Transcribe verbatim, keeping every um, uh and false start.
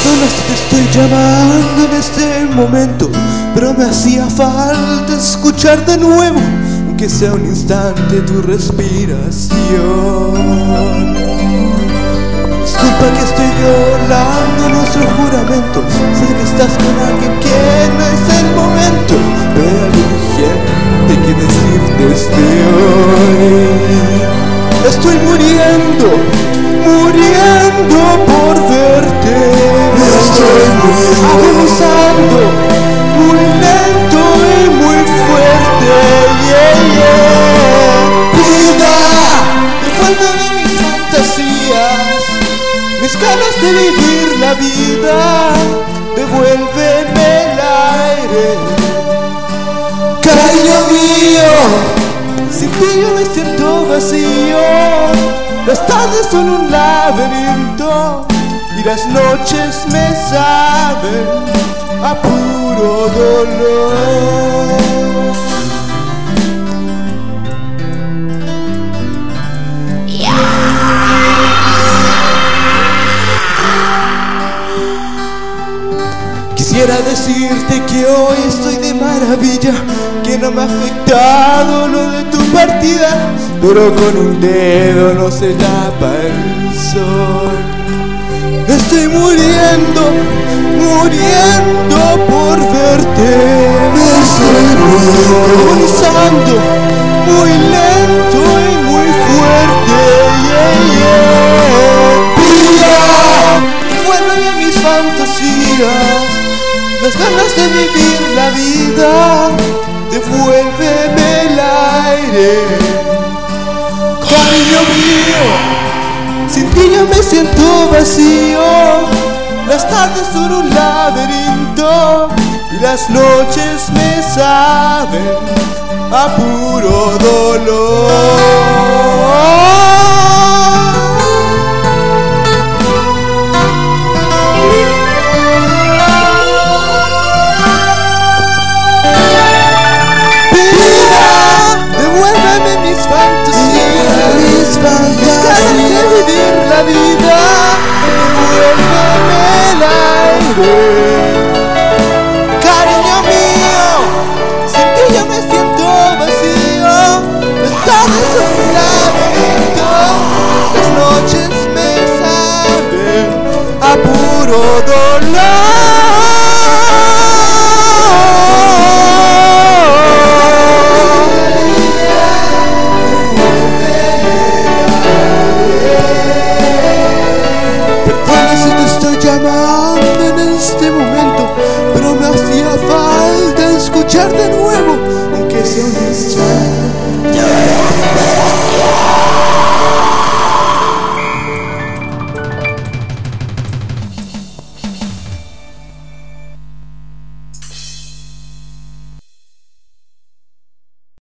Perdona si te estoy llamando en este momento, pero me hacía falta escuchar de nuevo, aunque sea un instante, tu respiración. Disculpa que estoy violando nuestro juramento. Sé que estás con alguien que no es el momento, pero hay algo urgente que decirte desde hoy. Estoy muriendo, muriendo por verte. Estoy agonizando, muy lento y muy fuerte. Yeah, yeah. Vida, devuélveme mis fantasías, mis ganas de vivir la vida. Devuélveme el aire, cariño mío. Sin ti yo me siento vacío. Las tardes son un laberinto y las noches me saben a puro dolor. Quisiera decirte que hoy estoy de maravilla, que no me ha afectado lo de tu partida, pero con un dedo no se tapa el sol. Estoy muriendo, muriendo por verte. Me estoy agonizando, muy lento y muy fuerte. Yeah, yeah. Vida, devuélveme mis fantasías, las ganas de vivir la vida. Devuélveme el aire, cariño mío. Sin ti yo me siento vacío. Las tardes son un laberinto y las noches me saben a puro dolor. La vida, devuélveme el aire, cariño mío. Sin ti yo me siento vacío. Las tardes son un laberinto, las noches me saben a puro dolor. Llamando en este momento, pero me hacía falta escuchar de nuevo.